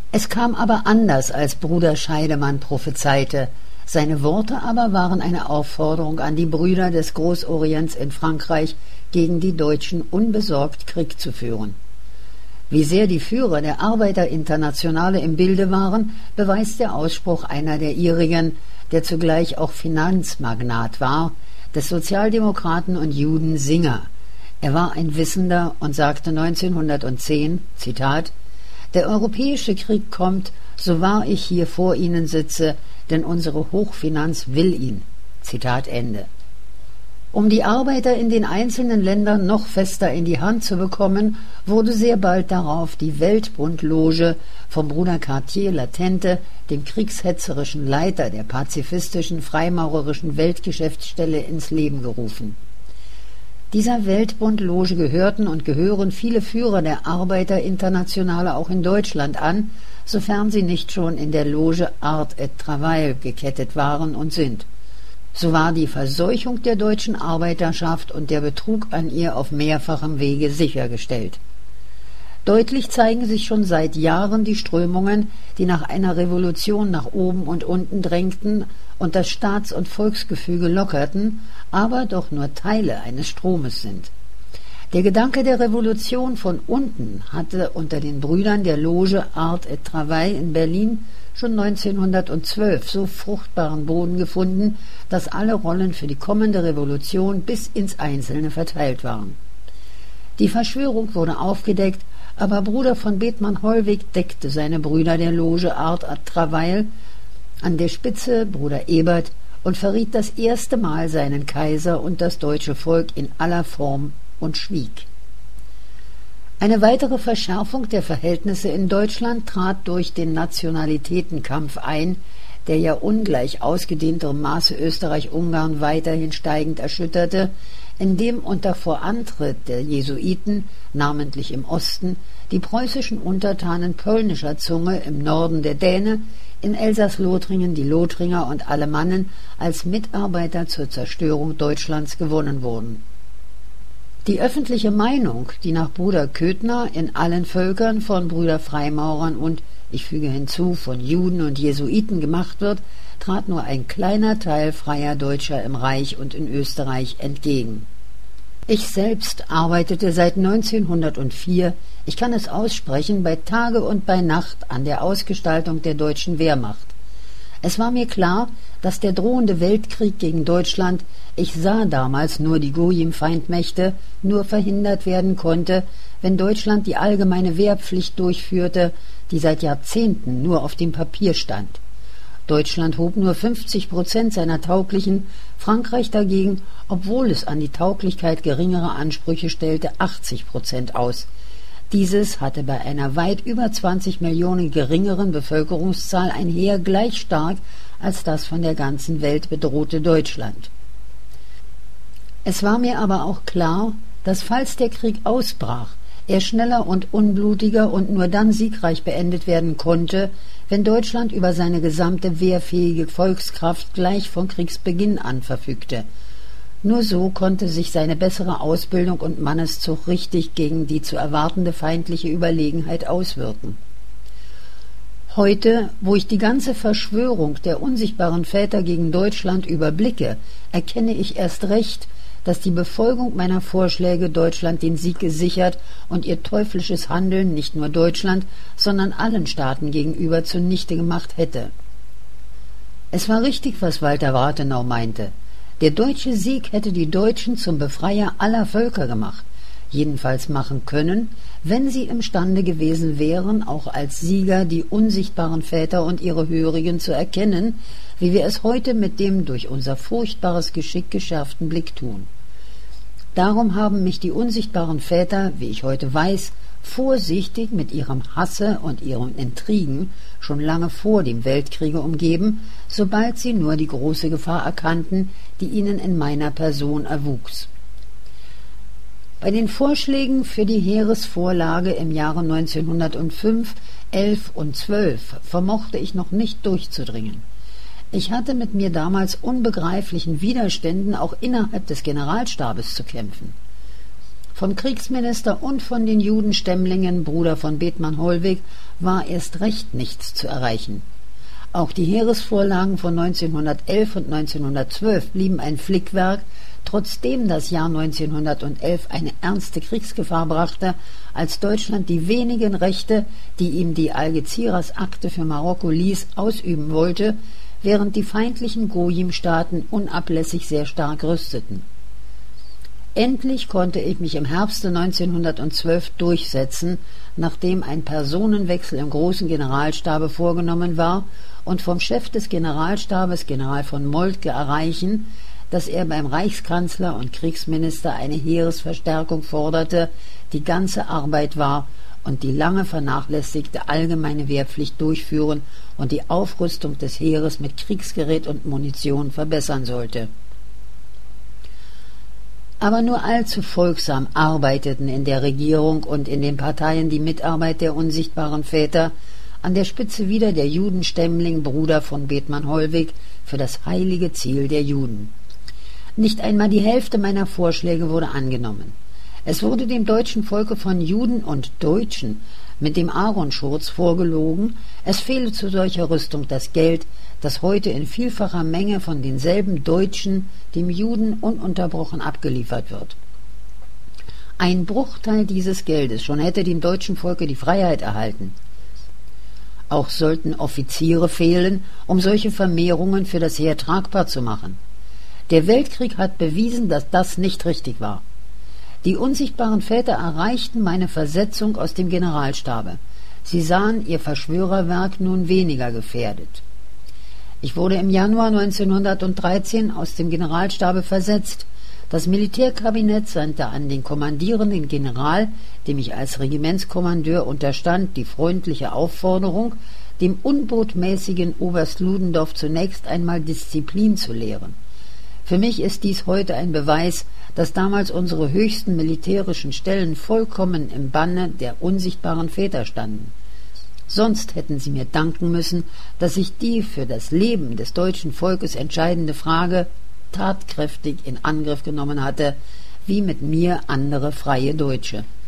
Es kam aber anders, als Bruder Scheidemann prophezeite. Seine Worte aber waren eine Aufforderung an die Brüder des Großorients in Frankreich, gegen die Deutschen unbesorgt Krieg zu führen. Wie sehr die Führer der Arbeiterinternationale im Bilde waren, beweist der Ausspruch einer der ihrigen, der zugleich auch Finanzmagnat war, des Sozialdemokraten und Juden Singer. Er war ein Wissender und sagte 1910, Zitat, »Der europäische Krieg kommt, so wahr ich hier vor Ihnen sitze, denn unsere Hochfinanz will ihn.« Zitat Ende. Um die Arbeiter in den einzelnen Ländern noch fester in die Hand zu bekommen, wurde sehr bald darauf die Weltbundloge vom Bruder Cartier Latente, dem kriegshetzerischen Leiter der pazifistischen freimaurerischen Weltgeschäftsstelle, ins Leben gerufen. Dieser Weltbundloge gehörten und gehören viele Führer der Arbeiterinternationale auch in Deutschland an, sofern sie nicht schon in der Loge Art et Travail gekettet waren und sind. So war die Verseuchung der deutschen Arbeiterschaft und der Betrug an ihr auf mehrfachem Wege sichergestellt. Deutlich zeigen sich schon seit Jahren die Strömungen, die nach einer Revolution nach oben und unten drängten und das Staats- und Volksgefüge lockerten, aber doch nur Teile eines Stromes sind. Der Gedanke der Revolution von unten hatte unter den Brüdern der Loge Art et Travail in Berlin schon 1912 so fruchtbaren Boden gefunden, dass alle Rollen für die kommende Revolution bis ins Einzelne verteilt waren. Die Verschwörung wurde aufgedeckt, aber Bruder von Bethmann-Hollweg deckte seine Brüder der Loge Art et Travail, an der Spitze Bruder Ebert, und verriet das erste Mal seinen Kaiser und das deutsche Volk in aller Form und schwieg. Eine weitere Verschärfung der Verhältnisse in Deutschland trat durch den Nationalitätenkampf ein, der ja ungleich ausgedehnterem Maße Österreich-Ungarn weiterhin steigend erschütterte, indem unter Vorantritt der Jesuiten, namentlich im Osten, die preußischen Untertanen polnischer Zunge, im Norden der Däne, in Elsass-Lothringen die Lothringer und Alemannen als Mitarbeiter zur Zerstörung Deutschlands gewonnen wurden. Die öffentliche Meinung, die nach Bruder Köthner in allen Völkern von Brüder Freimaurern und, ich füge hinzu, von Juden und Jesuiten gemacht wird, trat nur ein kleiner Teil freier Deutscher im Reich und in Österreich entgegen. Ich selbst arbeitete seit 1904, ich kann es aussprechen, bei Tage und bei Nacht an der Ausgestaltung der deutschen Wehrmacht. Es war mir klar, dass der drohende Weltkrieg gegen Deutschland, ich sah damals nur die Gojim-Feindmächte, nur verhindert werden konnte, wenn Deutschland die allgemeine Wehrpflicht durchführte, die seit Jahrzehnten nur auf dem Papier stand. Deutschland hob nur 50% seiner Tauglichen, Frankreich dagegen, obwohl es an die Tauglichkeit geringere Ansprüche stellte, 80% aus. Dieses hatte bei einer weit über 20 Millionen geringeren Bevölkerungszahl ein Heer gleich stark als das von der ganzen Welt bedrohte Deutschland. Es war mir aber auch klar, dass falls der Krieg ausbrach, er schneller und unblutiger und nur dann siegreich beendet werden konnte, wenn Deutschland über seine gesamte wehrfähige Volkskraft gleich von Kriegsbeginn an verfügte. Nur so konnte sich seine bessere Ausbildung und Manneszucht richtig gegen die zu erwartende feindliche Überlegenheit auswirken. Heute, wo ich die ganze Verschwörung der unsichtbaren Väter gegen Deutschland überblicke, erkenne ich erst recht, dass die Befolgung meiner Vorschläge Deutschland den Sieg gesichert und ihr teuflisches Handeln nicht nur Deutschland, sondern allen Staaten gegenüber zunichte gemacht hätte. Es war richtig, was Walter Rathenau meinte. Der deutsche Sieg hätte die Deutschen zum Befreier aller Völker gemacht, jedenfalls machen können, wenn sie imstande gewesen wären, auch als Sieger die unsichtbaren Väter und ihre Hörigen zu erkennen, wie wir es heute mit dem durch unser furchtbares Geschick geschärften Blick tun. Darum haben mich die unsichtbaren Väter, wie ich heute weiß, vorsichtig mit ihrem Hasse und ihren Intrigen schon lange vor dem Weltkriege umgeben, sobald sie nur die große Gefahr erkannten, die ihnen in meiner Person erwuchs. Bei den Vorschlägen für die Heeresvorlage im Jahre 1905, 11 und 12 vermochte ich noch nicht durchzudringen. Ich hatte mit mir damals unbegreiflichen Widerständen auch innerhalb des Generalstabes zu kämpfen. Vom Kriegsminister und von den Judenstämmlingen, Bruder von Bethmann Hollweg, war erst recht nichts zu erreichen. Auch die Heeresvorlagen von 1911 und 1912 blieben ein Flickwerk, trotzdem das Jahr 1911 eine ernste Kriegsgefahr brachte, als Deutschland die wenigen Rechte, die ihm die Algeciras-Akte für Marokko ließ, ausüben wollte, während die feindlichen Gojim-Staaten unablässig sehr stark rüsteten. Endlich konnte ich mich im Herbste 1912 durchsetzen, nachdem ein Personenwechsel im großen Generalstabe vorgenommen war, und vom Chef des Generalstabes, General von Moltke, erreichen, dass er beim Reichskanzler und Kriegsminister eine Heeresverstärkung forderte, die ganze Arbeit war und die lange vernachlässigte allgemeine Wehrpflicht durchführen und die Aufrüstung des Heeres mit Kriegsgerät und Munition verbessern sollte. Aber nur allzu folgsam arbeiteten in der Regierung und in den Parteien die Mitarbeit der unsichtbaren Väter, an der Spitze wieder der Judenstämmling, Bruder von Bethmann Hollweg, für das heilige Ziel der Juden. Nicht einmal die Hälfte meiner Vorschläge wurde angenommen. Es wurde dem deutschen Volke von Juden und Deutschen mit dem Aaronschurz vorgelogen, es fehle zu solcher Rüstung das Geld, das heute in vielfacher Menge von denselben Deutschen dem Juden ununterbrochen abgeliefert wird. Ein Bruchteil dieses Geldes schon hätte dem deutschen Volke die Freiheit erhalten. Auch sollten Offiziere fehlen, um solche Vermehrungen für das Heer tragbar zu machen. Der Weltkrieg hat bewiesen, dass das nicht richtig war. Die unsichtbaren Väter erreichten meine Versetzung aus dem Generalstabe. Sie sahen ihr Verschwörerwerk nun weniger gefährdet. Ich wurde im Januar 1913 aus dem Generalstabe versetzt. Das Militärkabinett sandte an den kommandierenden General, dem ich als Regimentskommandeur unterstand, die freundliche Aufforderung, dem unbotmäßigen Oberst Ludendorff zunächst einmal Disziplin zu lehren. Für mich ist dies heute ein Beweis, dass damals unsere höchsten militärischen Stellen vollkommen im Banne der unsichtbaren Väter standen. Sonst hätten sie mir danken müssen, dass ich die für das Leben des deutschen Volkes entscheidende Frage tatkräftig in Angriff genommen hatte, wie mit mir andere freie Deutsche.